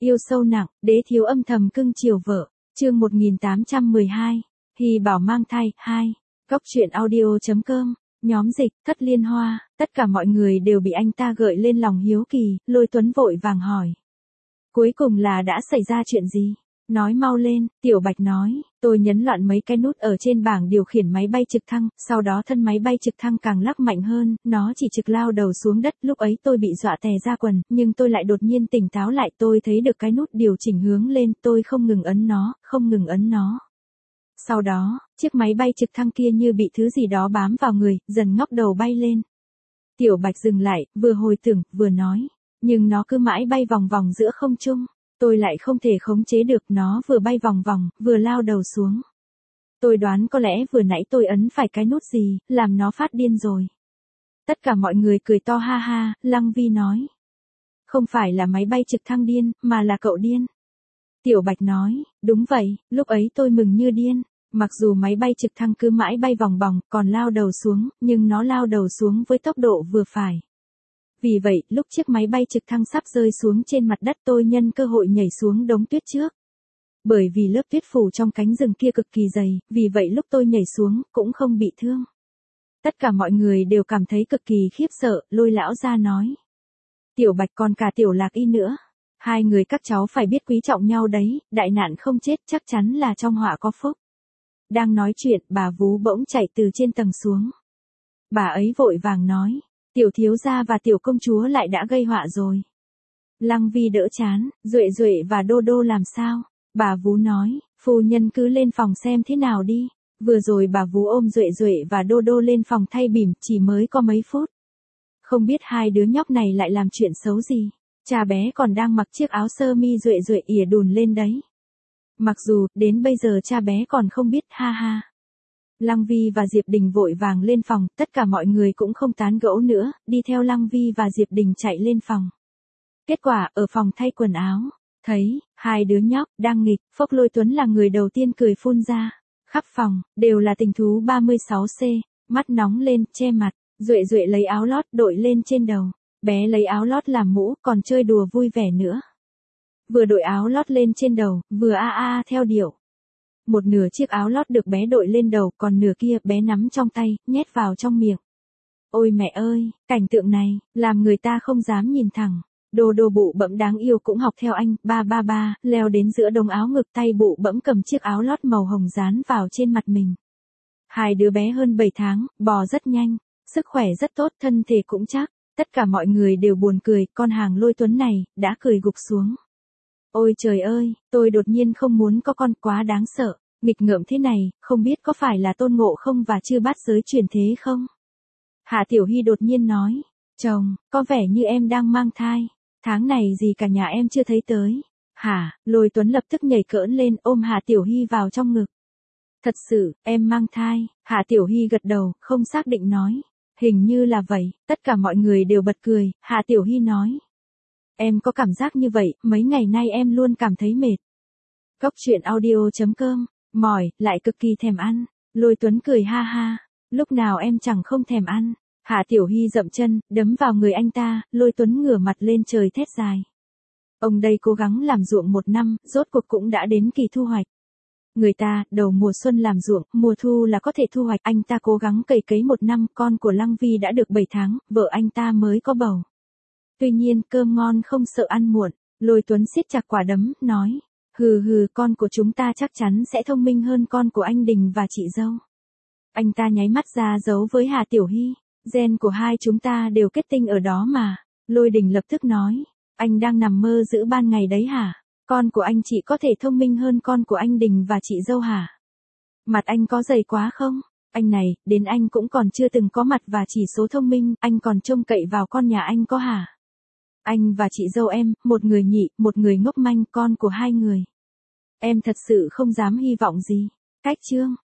Yêu sâu nặng, đế thiếu âm thầm cưng chiều vợ. Chương 1812. Hy bảo mang thai 2. Cốc truyện audio.com. Nhóm dịch, Thất Liên Hoa, tất cả mọi người đều bị anh ta gợi lên lòng hiếu kỳ, Lôi Tuấn vội vàng hỏi. Cuối cùng là đã xảy ra chuyện gì? Nói mau lên, Tiểu Bạch nói, tôi nhấn loạn mấy cái nút ở trên bảng điều khiển máy bay trực thăng, sau đó thân máy bay trực thăng càng lắc mạnh hơn, nó chỉ trực lao đầu xuống đất, lúc ấy tôi bị dọa tè ra quần, nhưng tôi lại đột nhiên tỉnh táo lại, tôi thấy được cái nút điều chỉnh hướng lên, tôi không ngừng ấn nó, không ngừng ấn nó. Sau đó, chiếc máy bay trực thăng kia như bị thứ gì đó bám vào người, dần ngóc đầu bay lên. Tiểu Bạch dừng lại, vừa hồi tưởng, vừa nói, nhưng nó cứ mãi bay vòng vòng giữa không trung. Tôi lại không thể khống chế được, nó vừa bay vòng vòng, vừa lao đầu xuống. Tôi đoán có lẽ vừa nãy tôi ấn phải cái nút gì, làm nó phát điên rồi. Tất cả mọi người cười to ha ha, Lăng Vi nói. Không phải là máy bay trực thăng điên, mà là cậu điên. Tiểu Bạch nói, đúng vậy, lúc ấy tôi mừng như điên. Mặc dù máy bay trực thăng cứ mãi bay vòng vòng, còn lao đầu xuống, nhưng nó lao đầu xuống với tốc độ vừa phải. Vì vậy, lúc chiếc máy bay trực thăng sắp rơi xuống trên mặt đất tôi nhân cơ hội nhảy xuống đống tuyết trước. Bởi vì lớp tuyết phủ trong cánh rừng kia cực kỳ dày, vì vậy lúc tôi nhảy xuống, cũng không bị thương. Tất cả mọi người đều cảm thấy cực kỳ khiếp sợ, Lôi lão gia nói. Tiểu Bạch còn cả Tiểu Lạc Y nữa. Hai người các cháu phải biết quý trọng nhau đấy, đại nạn không chết chắc chắn là trong họa có phúc. Đang nói chuyện, bà Vú bỗng chạy từ trên tầng xuống. Bà ấy vội vàng nói. Tiểu thiếu gia và tiểu công chúa lại đã gây họa rồi. Lăng Vi đỡ chán, Duệ Duệ và Đô Đô làm sao? Bà Vú nói, phu nhân cứ lên phòng xem thế nào đi. Vừa rồi bà Vú ôm Duệ Duệ và Đô Đô lên phòng thay bỉm, chỉ mới có mấy phút. Không biết hai đứa nhóc này lại làm chuyện xấu gì. Cha bé còn đang mặc chiếc áo sơ mi Duệ Duệ ỉa đùn lên đấy. Mặc dù, đến bây giờ cha bé còn không biết, ha ha. Lăng Vi và Diệp Đình vội vàng lên phòng, tất cả mọi người cũng không tán gẫu nữa, đi theo Lăng Vi và Diệp Đình chạy lên phòng. Kết quả, ở phòng thay quần áo, thấy, hai đứa nhóc, đang nghịch, Phốc Lôi Tuấn là người đầu tiên cười phun ra. Khắp phòng, đều là tình thú 36C, mắt nóng lên, che mặt, Duệ Duệ lấy áo lót đội lên trên đầu, bé lấy áo lót làm mũ, còn chơi đùa vui vẻ nữa. Vừa đội áo lót lên trên đầu, vừa a a theo điệu. Một nửa chiếc áo lót được bé đội lên đầu, còn nửa kia bé nắm trong tay, nhét vào trong miệng. Ôi mẹ ơi, cảnh tượng này, làm người ta không dám nhìn thẳng. Đô Đô bụ bẫm đáng yêu cũng học theo anh, ba, leo đến giữa đống áo ngực, tay bụ bẫm cầm chiếc áo lót màu hồng dán vào trên mặt mình. Hai đứa bé hơn 7 tháng, bò rất nhanh, sức khỏe rất tốt, thân thể cũng chắc. Tất cả mọi người đều buồn cười, con hàng Lôi Tuấn này, đã cười gục xuống. Ôi trời ơi, tôi đột nhiên không muốn có con, quá đáng sợ, nghịch ngợm thế này, không biết có phải là Tôn Ngộ Không và Chư Bát Giới truyền thế không? Hạ Tiểu Hy đột nhiên nói, chồng, có vẻ như em đang mang thai, tháng này gì cả nhà em chưa thấy tới. Hả, Lôi Tuấn lập tức nhảy cỡn lên ôm Hạ Tiểu Hy vào trong ngực. Thật sự, em mang thai, Hạ Tiểu Hy gật đầu, không xác định nói, hình như là vậy, tất cả mọi người đều bật cười, Hạ Tiểu Hy nói. Em có cảm giác như vậy, mấy ngày nay em luôn cảm thấy mệt. Cốc truyện audio.com, mỏi, lại cực kỳ thèm ăn. Lôi Tuấn cười ha ha, lúc nào em chẳng không thèm ăn. Hạ Tiểu Hy dậm chân, đấm vào người anh ta, Lôi Tuấn ngửa mặt lên trời thét dài. Ông đây cố gắng làm ruộng 1 năm, rốt cuộc cũng đã đến kỳ thu hoạch. Người ta, đầu mùa xuân làm ruộng, mùa thu là có thể thu hoạch, anh ta cố gắng cày cấy 1 năm, con của Lăng Vi đã được 7 tháng, vợ anh ta mới có bầu. Tuy nhiên, cơm ngon không sợ ăn muộn, Lôi Tuấn siết chặt quả đấm, nói, hừ, con của chúng ta chắc chắn sẽ thông minh hơn con của anh Đình và chị dâu. Anh ta nháy mắt ra dấu với Hà Tiểu Hy, gen của hai chúng ta đều kết tinh ở đó mà. Lôi Đình lập tức nói, anh đang nằm mơ giữa ban ngày đấy hả? Con của anh chị có thể thông minh hơn con của anh Đình và chị dâu hả? Mặt anh có dày quá không? Anh này, đến anh cũng còn chưa từng có mặt và chỉ số thông minh, anh còn trông cậy vào con nhà anh có hả? Anh và chị dâu em, một người nhị, một người ngốc manh, con của hai người. Em thật sự không dám hy vọng gì. Cách chương.